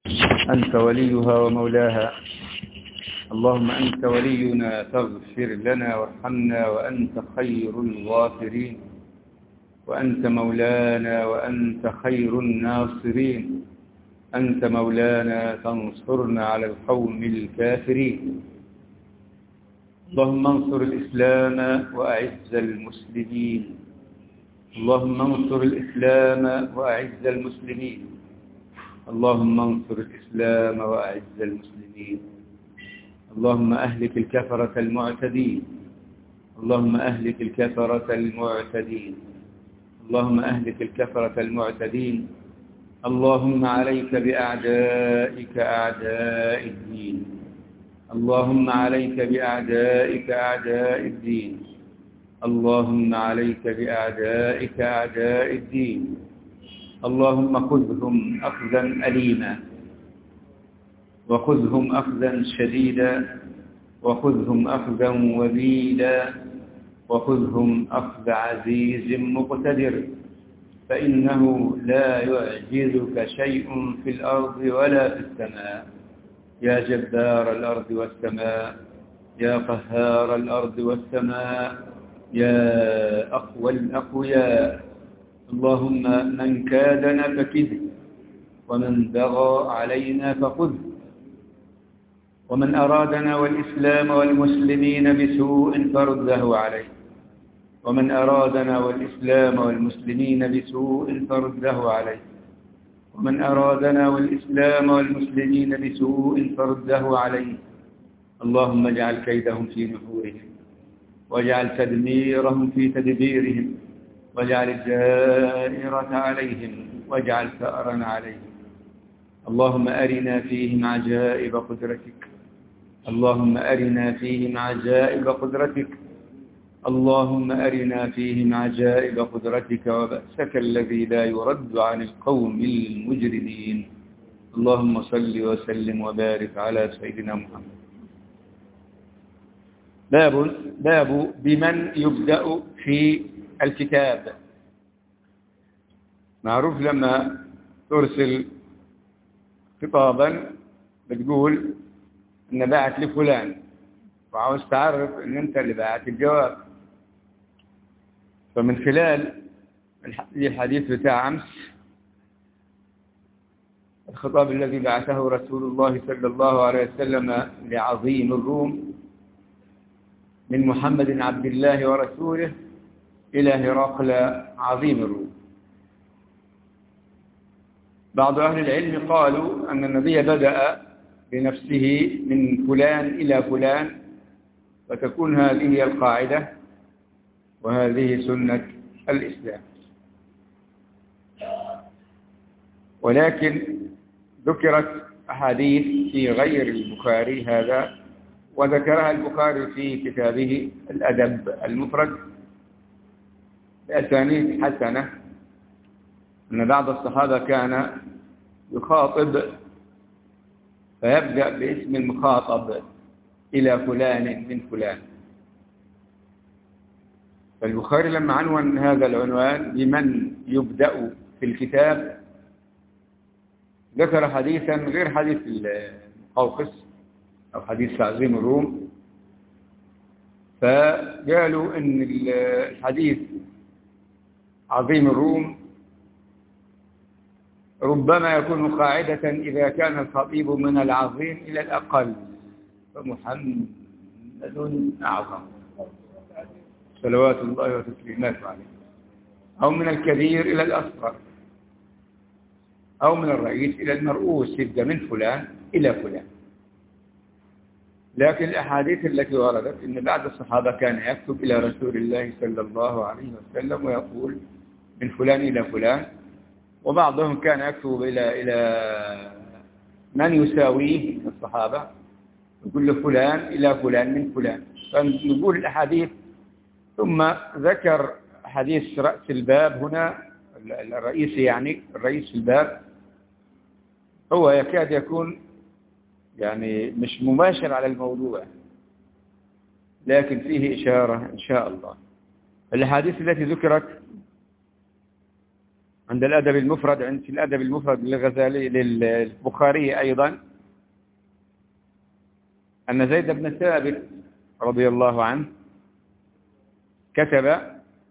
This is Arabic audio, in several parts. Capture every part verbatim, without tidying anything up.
أنت وليها ومولاها. اللهم أنت ولينا فاغفر لنا وارحمنا وأنت خير الغافرين، وأنت مولانا وأنت خير الناصرين. أنت مولانا فانصرنا على القوم الكافرين. اللهم انصر الإسلام وأعز المسلمين. اللهم انصر الإسلام وأعز المسلمين. اللهم انصر الإسلام وأعز المسلمين. اللهم أهلك الكفرة المعتدين. اللهم أهلك الكفرة المعتدين. اللهم أهلك الكفرة المعتدين. اللهم عليك بأعدائك أعداء الدين. اللهم عليك بأعدائك أعداء الدين. اللهم عليك بأعدائك أعداء الدين. اللهم خذهم أخذا أليما، وخذهم أخذا شديدا، وخذهم أخذا وبيلا، وخذهم أخذ عزيز مقتدر، فإنه لا يعجزك شيء في الأرض ولا في السماء. يا جبار الأرض والسماء، يا قهار الأرض والسماء، يا أقوى الأقوياء. اللهم من كادنا فكده، ومن بغى علينا فخذه، ومن أرادنا والإسلام والمسلمين بسوء فرده عليه، ومن أرادنا والإسلام والمسلمين بسوء فرده عليه، ومن أرادنا والإسلام والمسلمين بسوء فرده عليه. اللهم اجعل كيدهم في نحورهم، واجعل تدميرهم في تدبيرهم، واجعل الدائرة عليهم، واجعل ثأرنا عليهم. اللهم أرنا فيهم عجائب قدرتك. اللهم أرنا فيهم عجائب قدرتك. اللهم أرنا فيهم عجائب قدرتك وبأسك الذي لا يرد عن القوم المجرمين. اللهم صل وسلم وبارك على سيدنا محمد. باب باب بمن يبدأ في الكتاب. معروف لما ترسل خطابا بتقول ان بعت لفلان، وعاوز تعرف ان انت اللي بعت الجواب. فمن خلال الحديث بتاع امس، الخطاب الذي بعثه رسول الله صلى الله عليه وسلم لعظيم الروم من محمد عبد الله ورسوله إلى هرقل عظيم الروم. بعض أهل العلم قالوا أن النبي بدأ بنفسه من فلان إلى فلان، وتكون هذه هي القاعدة، وهذه سنة الإسلام. ولكن ذكرت أحاديث في غير البخاري هذا، وذكرها البخاري في كتابه الأدب المفرد بأسانيد حسنة، أن بعض الصحابة كان يخاطب فيبدأ باسم المخاطب إلى فلان من فلان. فالبخاري لما عنوان هذا العنوان بمن يبدأ في الكتاب ذكر حديثا غير حديث المقوقس أو حديث تعظيم الروم، فقالوا أن الحديث عظيم الروم ربما يكون قاعدة إذا كان الخطيب من العظيم إلى الأقل، فمحمد أعظم صلوات الله وتسليماته عليه، أو من الكبير إلى الأصغر، أو من الرئيس إلى المرؤوس، يبدأ من فلان إلى فلان. لكن الأحاديث التي وردت إن بعض الصحابة كان يكتب إلى رسول الله صلى الله عليه وسلم ويقول من فلان إلى فلان، وبعضهم كان يكتب إلى إلى من يساويه من الصحابة، يقول له فلان إلى فلان من فلان. فنقول الأحاديث، ثم ذكر حديث رأس الباب هنا، الرئيس يعني الرئيس الباب، هو يكاد يكون يعني مش مباشر على الموضوع، لكن فيه إشارة إن شاء الله. الأحاديث التي ذكرت عند الأدب المفرد، عند في الأدب المفرد للغزالي للبخاري أيضا، أن زيد بن ثابت رضي الله عنه كتب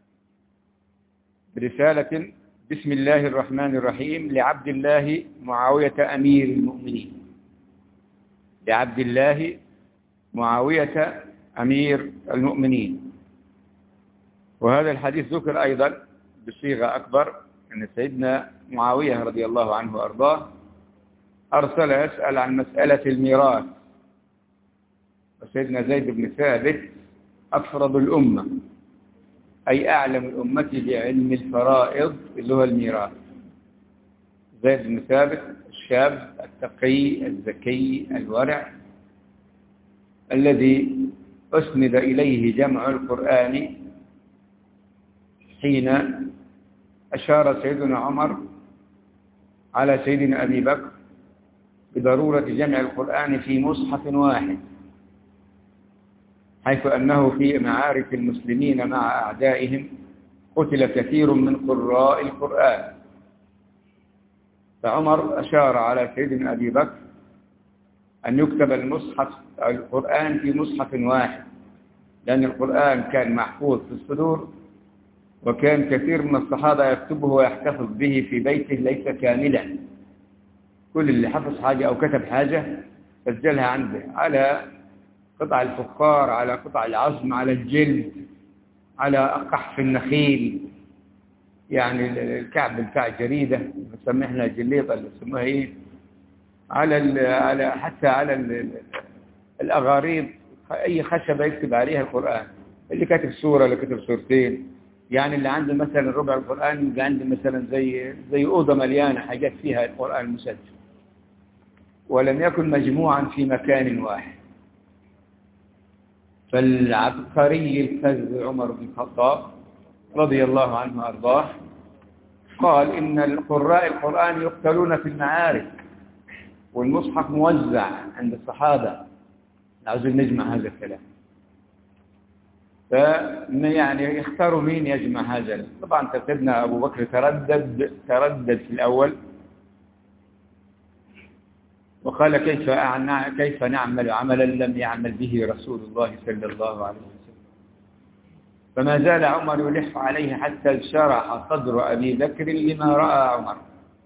برسالة بسم الله الرحمن الرحيم لعبد الله معاوية أمير المؤمنين، لعبد الله معاوية أمير المؤمنين. وهذا الحديث ذكر أيضا بصيغة أكبر، أن سيدنا معاوية رضي الله عنه وأرضاه أرسل يسأل عن مسألة الميراث، وسيدنا زيد بن ثابت أفرض الأمة، أي أعلم الأمة بعلم الفرائض اللي هو الميراث. زيد بن ثابت الشاب التقي الذكي الورع الذي أسند إليه جمع القرآن حين أشار سيدنا عمر على سيدنا أبي بكر بضرورة جمع القرآن في مصحف واحد، حيث أنه في معارك المسلمين مع أعدائهم قتل كثير من قراء القرآن، فعمر أشار على سيدنا أبي بكر أن يكتب المصحف القرآن في مصحف واحد، لأن القرآن كان محفوظ في الصدور، وكان كثير من الصحابة يكتبه ويحتفظ به في بيته ليس كاملا، كل اللي حفظ حاجة أو كتب حاجة سجلها عنده على قطع الفخار، على قطع العظم، على الجلد، على قحف النخيل، يعني الكعب بتاع الجريدة بنسميه احنا جليطة اللي بنسموها ايه، على على حتى على الأغاريض، أي خشبة يكتب عليها القرآن، اللي كاتب سورة اللي كاتب سورتين، يعني اللي عنده مثلا ربع القرآن يبقى عنده مثلا زي زي أوضة مليانة حاجات فيها القرآن المسجل، ولم يكن مجموعا في مكان واحد. فالعبقري الفذ عمر بن الخطاب رضي الله عنه وأرضاه قال إن القراء القرآن يقتلون في المعارك، والمصحف موزع عند الصحابة، عاوزين نجمع هذا الكلام. فيعني يختاروا مين يجمع هذا. طبعا سيدنا أبو بكر تردد تردد في الأول وقال كيف كيف نعمل عملا لم يعمل به رسول الله صلى الله عليه وسلم. فما زال عمر يلح عليه حتى شرح صدر أبي بكر لما رأى عمر.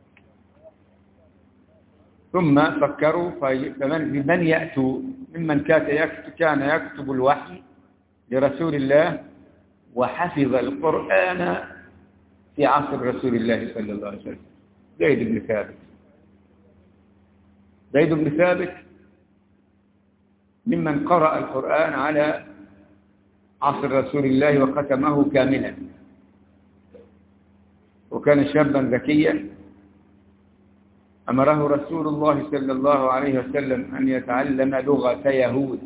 ثم فكروا فمن من يأتوا ممن كان يكتب الوحي لرسول الله وحفظ القرآن في عصر رسول الله صلى الله عليه وسلم. زيد بن ثابت زيد بن ثابت ممن قرأ القرآن على عصر رسول الله وختمه كاملا، وكان شابا ذكيا. أمره رسول الله صلى الله عليه وسلم أن يتعلم لغة يهود،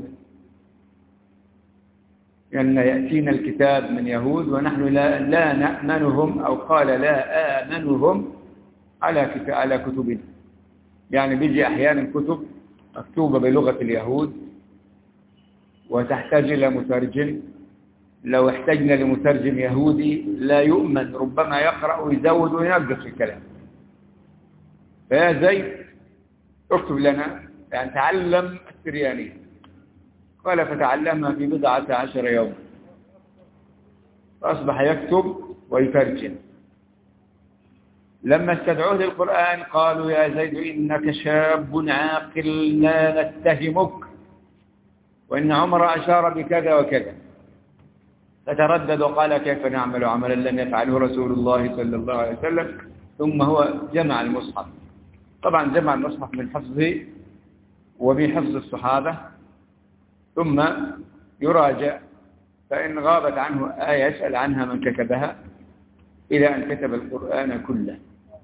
لأن يأتينا الكتاب من يهود ونحن لا, لا نأمنهم، أو قال لا آمنهم على على كتبنا. يعني بيجي أحيانا كتب مكتوبة بلغة اليهود وتحتاج إلى مترجم، لو احتاجنا لمترجم يهودي لا يؤمن، ربما يقرأ ويزود وينقص الكلام. فيا زيد اكتب لنا، يعني تعلم السريانية. قال فتعلمها في بضعة عشر يوم، فأصبح يكتب ويترجم. لما استدعوه للقرآن قالوا يا زيد إنك شاب عاقل لا نتهمك، وإن عمر أشار بكذا وكذا. فتردد وقال كيف نعمل عملا لم يفعله رسول الله صلى الله عليه وسلم. ثم هو جمع المصحف، طبعا جمع المصحف من حفظه ومن حفظ الصحابة، ثم يراجع، فإن غابت عنه آية يسأل عنها من كتبها، إلى أن كتب القرآن كله.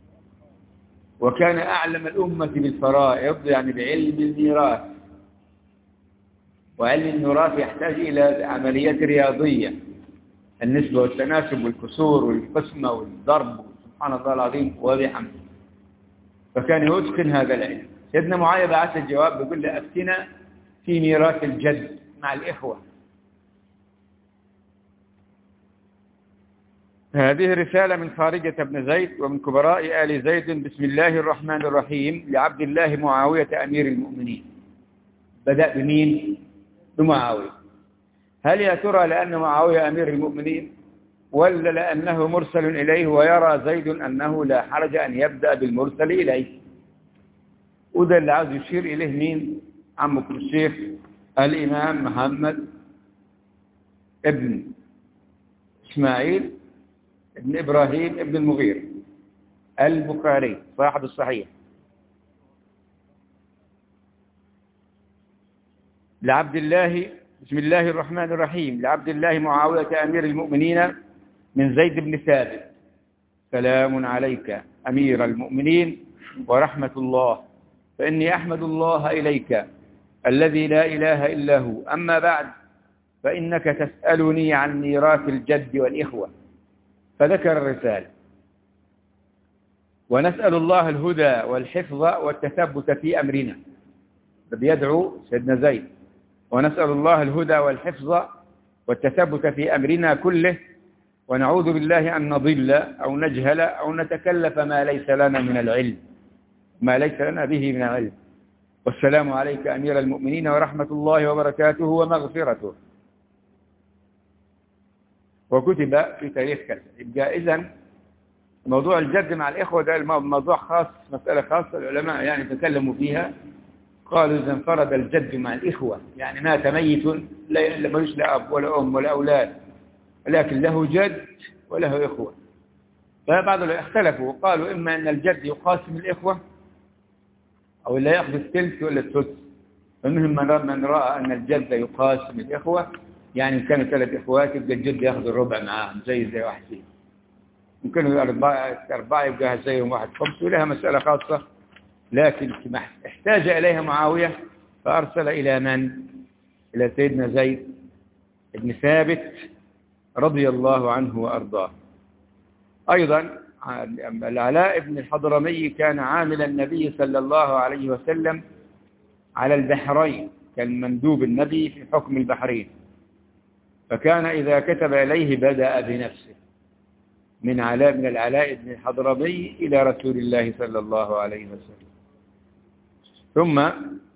وكان أعلم الأمة بالفرائض، يعني بعلم الميراث، وعلم الميراث يحتاج إلى عمليات رياضية، النسبة والتناسب والكسور والقسمة والضرب، سبحان الله العظيم وبحمده. فكان يتقن هذا العلم. سيدنا معاوية بعث الجواب بيقول له أفتنا في ميراث الجد مع الإخوة. هذه رسالة من خارجة بن زيد ومن كبراء آل زيد. بسم الله الرحمن الرحيم، لعبد الله معاوية أمير المؤمنين. بدأ بمين؟ بمعاوية. هل يا ترى لأن معاوية أمير المؤمنين، ولا لأنه مرسل إليه ويرى زيد أنه لا حرج أن يبدأ بالمرسل إليه؟ وده اللي عاوز يشير إليه مين؟ عمكم الشيخ الإمام محمد ابن إسماعيل ابن إبراهيم ابن المغير البخاري صاحب الصحيح. لعبد الله بسم الله الرحمن الرحيم، لعبد الله معاوية أمير المؤمنين من زيد بن ثابت. سلام عليك أمير المؤمنين ورحمة الله، فإني أحمد الله إليك الذي لا إله إلا هو. أما بعد، فإنك تسألني عن ميراث الجد والإخوة. فذكر الرسالة. ونسأل الله الهدى والحفظ والتثبت في أمرنا. بيدعو سيدنا زيد، ونسأل الله الهدى والحفظ والتثبت في أمرنا كله، ونعوذ بالله أن نضل أو نجهل أو نتكلف ما ليس لنا من العلم ما ليس لنا به من العلم. والسلام عليك أمير المؤمنين ورحمة الله وبركاته ومغفرته. وكتب في تاريخ كذا. يبقى إذن موضوع الجد مع الإخوة ده موضوع خاص، مسألة خاصة العلماء يعني تكلموا فيها. قالوا إذا انفرد الجد مع الإخوة، يعني مات ميت لا ملوش لا أب ولا أم ولا أولاد، لكن له جد وله إخوة. فبعض اختلفوا وقالوا إما أن الجد يقاسم الإخوة أو لا يأخذ الثلث ولا الثلث. فمنهم من رأى أن الجد يقاسم الإخوة، يعني كانوا ثلاث إخوات يبقى الجد يأخذ الربع معاهم زي زي واحد فيهم. ممكن أربعة أربعة يبقى زيهم واحد خمس، ولها مسألة خاصة، لكن احتاج إليها معاوية فأرسل إلى من؟ إلى سيدنا زيد بن ثابت رضي الله عنه وأرضاه. أيضا العلاء بن الحضرمي كان عامل النبي صلى الله عليه وسلم على البحرين، كان مندوب النبي في حكم البحرين. فكان إذا كتب إليه بدأ بنفسه، من علاء من العلاء بن الحضرمي إلى رسول الله صلى الله عليه وسلم. ثم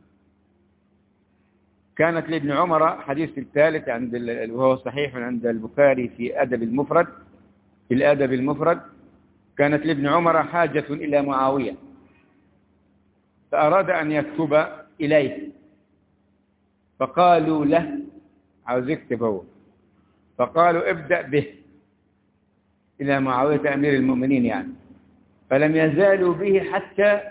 كانت لابن عمر حديث الثالث عند وهو صحيح عند البخاري في أدب المفرد في الأدب المفرد كانت لابن عمر حاجة إلى معاوية، فأراد أن يكتب إليه، فقالوا له عاوز يكتب هو، فقالوا ابدأ به إلى معاوية أمير المؤمنين يعني. فلم يزالوا به حتى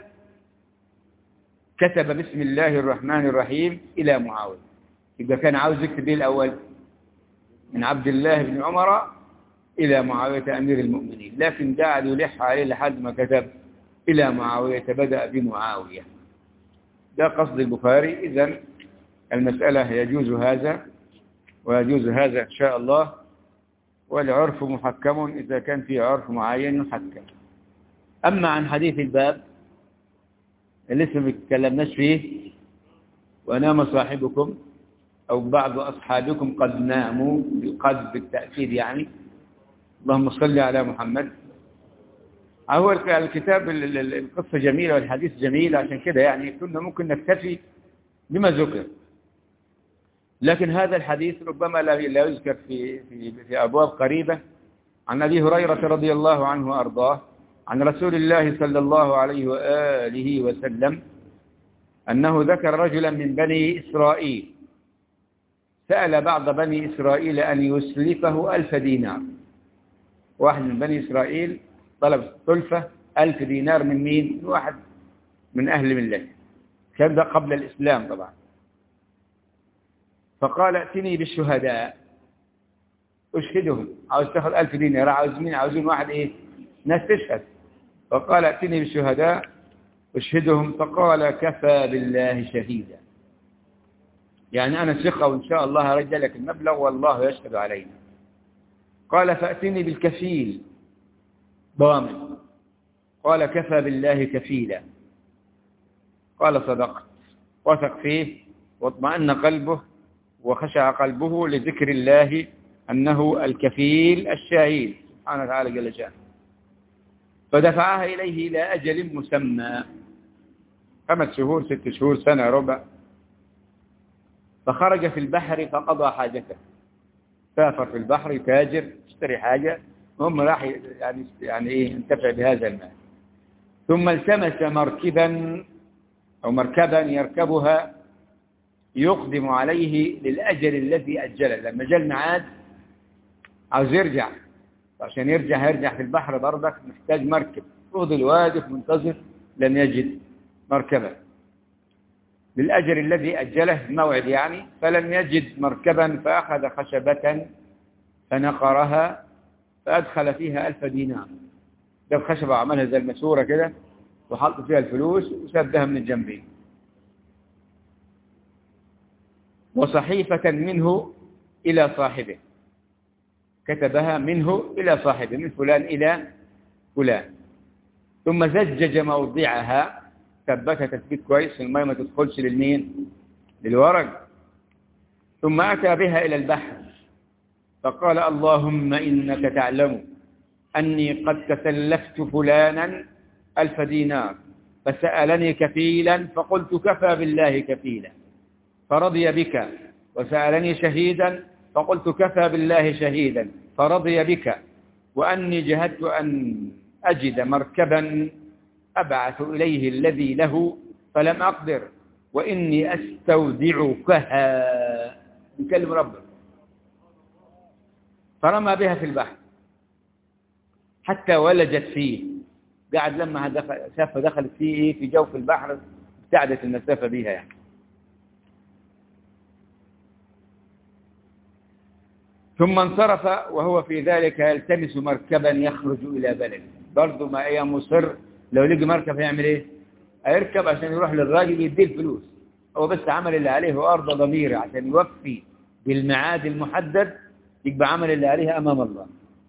كتب بسم الله الرحمن الرحيم إلى معاوية. يبقى كان عاوز يكتب به الأول من عبد الله بن عمر إلى معاوية أمير المؤمنين، لكن قاعد يلح عليه لحد ما كتب إلى معاوية، بدأ بمعاوية. ده قصد البخاري. إذن المسألة يجوز هذا ويجوز هذا إن شاء الله، والعرف محكم إذا كان في عرف معين يحكم. أما عن حديث الباب اللي لسه ما تكلمناش فيه، ونام صاحبكم أو بعض أصحابكم قد ناموا، قد بالتأكيد يعني. اللهم صل على محمد. هو الكتاب القصة جميلة والحديث جميل، عشان كده يعني كنا ممكن نكتفي بما ذكر، لكن هذا الحديث ربما لا يذكر في في في أبواب قريبة. عن أبي هريرة رضي الله عنه وأرضاه عن رسول الله صلى الله عليه وآله وسلم أنه ذكر رجلا من بني إسرائيل سأل بعض بني إسرائيل أن يسلفه ألف دينار. واحد من بني إسرائيل طلب سلفة ألف دينار من مين؟ من واحد من أهل ملة، كان ده قبل الإسلام طبعا. فقال ائتني بالشهداء أشهدهم. عاوز تاخذ ألف دينار، عاوز مين؟ عاوزين واحد إيه؟ ناس تشهد. فقال ائتني بالشهداء أشهدهم. فقال كفى بالله شهيدا، يعني أنا ثقة وإن شاء الله هرجع لك المبلغ والله يشهد علينا. قال فأتني بالكفيل ضامن. قال كفى بالله كفيلا. قال صدقت. وثق فيه واطمأن قلبه وخشع قلبه لذكر الله أنه الكفيل الشهيد سبحانه وتعالى جل شأنه. فدفعها إليه إلى أجل مسمى، خمس شهور ست شهور سنة ربع. فخرج في البحر فقضى حاجته، سافر في البحر يتاجر يشتري حاجة، هم راح يعني يعني إيه ينتفع بهذا المال. ثم التمس مركبا أو مركبا يركبها يقدم عليه للأجل الذي أجله. لما جاء الميعاد عاوز يرجع، عشان يرجع هيرجع في البحر برضك محتاج مركب. فضل واقف منتظر لم يجد مركبا للأجل الذي أجله الموعد يعني، فلم يجد مركبا فأخذ خشبة فنقرها فأدخل فيها ألف دينار. جاب خشبة وعملها زي المسورة كده وحط فيها الفلوس وسدها من الجنبين. وصحيفة منه إلى صاحبه، كتبها منه إلى صاحبه، من فلان إلى فلان. ثم زجج موضعها، ثبتها تثبيت كويس، الماء ما تدخلش للمين للورق. ثم أتى بها إلى البحر فقال اللهم إنك تعلم أني قد تسلفت فلانا ألف دينار فسألني كفيلا فقلت كفى بالله كفيلا فرضي بك، وسألني شهيدا فقلت كفى بالله شهيدا فرضي بك، وأني جهدت أن أجد مركبا أبعث إليه الذي له فلم أقدر، وإني أستودعكها. يكلم ربه. فرمى بها في البحر حتى ولجت فيه، قاعد لما مسافة دخلت فيه في جوف البحر ابتعدت المسافة بها يعني. ثم انصرف وهو في ذلك يلتمس مركبا يخرج إلى بلد. برضه ما هي مصر، لو لقي مركب هيعمل ايه؟ هيركب عشان يروح للراجل يديه الفلوس. هو بس عمل اللي عليه وأرضى ضميره عشان يوفي بالميعاد المحدد، يبقى عمل اللي عليه أمام الله.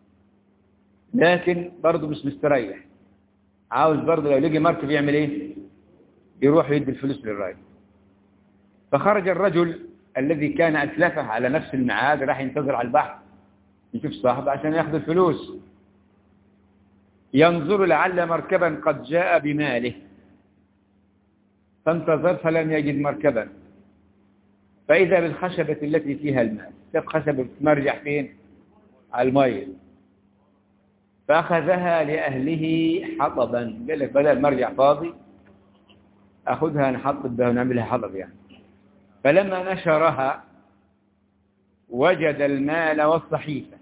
لكن برضه مش مستريح، عاوز برضه لو لقي مركب يعمل ايه؟ يروح يدي الفلوس للراجل. فخرج الرجل الذي كان أسلفه على نفس الميعاد، راح ينتظر على البحر يشوف صاحبه عشان ياخذ الفلوس، ينظر لعل مركبا قد جاء بماله، فانتظر فلم يجد مركبا، فإذا بالخشبة التي فيها الماء. شاف خشبة مرجع فين؟ على المية، فأخذها لأهله حطبا. قال لك بدل مرجع فاضي أخذها نحطب بها ونعملها حطب يعني. فلما نشرها وجد المال والصحيفة.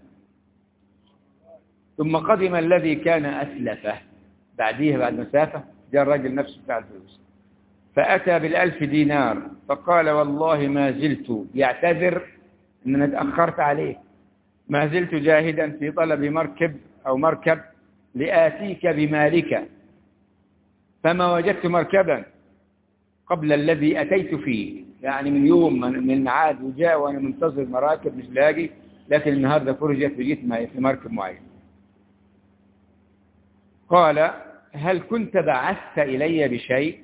ثم قدم الذي كان أسلفه بعديها بعد مسافة، جاء الرجل نفسه بتاع الفلوس فأتى بالألف دينار فقال والله ما زلت، يعتذر أن أنا تأخرت عليه، ما زلت جاهدا في طلب مركب أو مركب لآتيك بمالك، فما وجدت مركبا قبل الذي أتيت فيه. يعني من يوم من عاد وجاء وأنا منتظر مراكب مش لاقي، لكن النهاردة فرجت وجيت في مركب معين. قال هل كنت بعثت إلي بشيء؟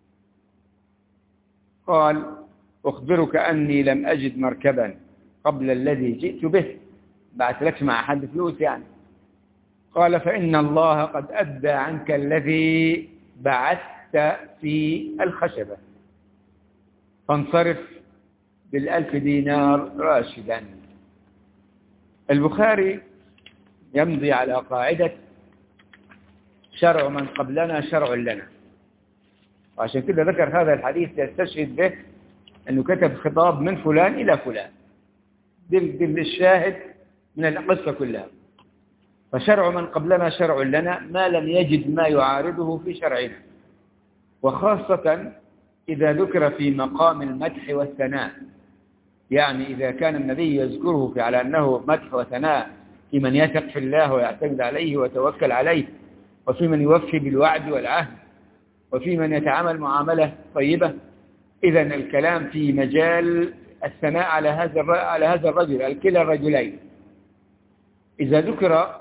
قال أخبرك أني لم أجد مركبا قبل الذي جئت به، بعث لكش مع حد فلوس يعني. قال فإن الله قد أدى عنك الذي بعثت في الخشبة، فانصرف بالألف دينار راشدا. البخاري يمضي على قاعدة شرع من قبلنا شرع لنا، وعشان كده ذكر هذا الحديث يستشهد به أنه كتب خطاب من فلان إلى فلان، دل الشاهد من القصة كلها. فشرع من قبلنا شرع لنا ما لم يجد ما يعارضه في شرعنا، وخاصة إذا ذكر في مقام المدح والثناء. يعني إذا كان النبي يذكره في على أنه مدح وثناء في من يثق في الله ويعتمد عليه ويتوكل عليه، وفي من يوفي بالوعد والعهد، وفي من يتعامل معاملة طيبة، إذا الكلام في مجال الثناء على هذا على هذا الرجل، الكلا الرجلين. إذا ذكر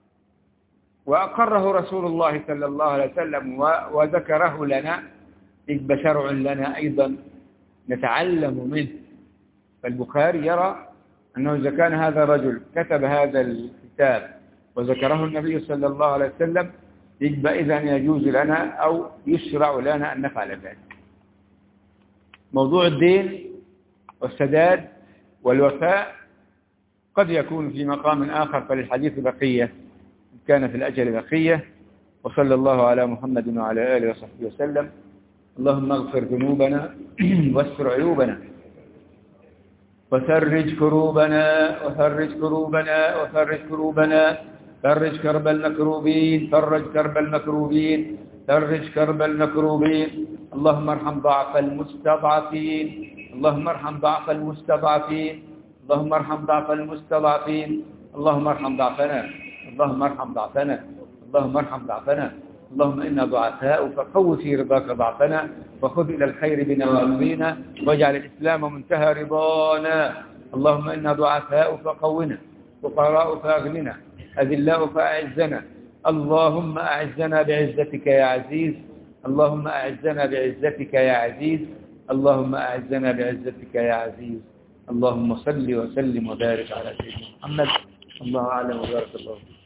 وأقره رسول الله صلى الله عليه وسلم وذكره لنا، يبقى شرع لنا أيضا نتعلم منه. فالبخاري يرى أنه إذا كان هذا الرجل كتب هذا الكتاب وذكره النبي صلى الله عليه وسلم، يجب إذن يجوز لنا أو يشرع لنا أن نفعل ذلك. موضوع الدين والسداد والوفاء قد يكون في مقام آخر، فللحديث بقية إن كان في الأجل بقية. وصلى الله على محمد وعلى آله وصحبه وسلم. اللهم اغفر ذنوبنا واستر عيوبنا وفرج كروبنا وفرج كروبنا وفرج كروبنا فرج كرب المكروبين فرج كرب المكروبين فرج كرب المكروبين. اللهم ارحم ضعف المستضعفين اللهم ارحم ضعف المستضعفين اللهم ارحم ضعف المستضعفين اللهم ارحم ضعفنا اللهم ارحم ضعفنا اللهم ارحم ضعفنا. اللهم إنا ضعفاء فقو في رضاك ضعفنا، وخذ إلى الخير بنواصينا، واجعل الإسلام منتهى رضانا. اللهم إنا ضعفاء فقونا، فقراء فأغننا، أذلاء فأعزنا. اللهم أعزنا بعزتك يا عزيز اللهم أعزنا بعزتك يا عزيز اللهم أعزنا بعزتك يا عزيز. اللهم صل وسلم وبارك على سيدنا محمد. الله أعلم وبارك الله فيك.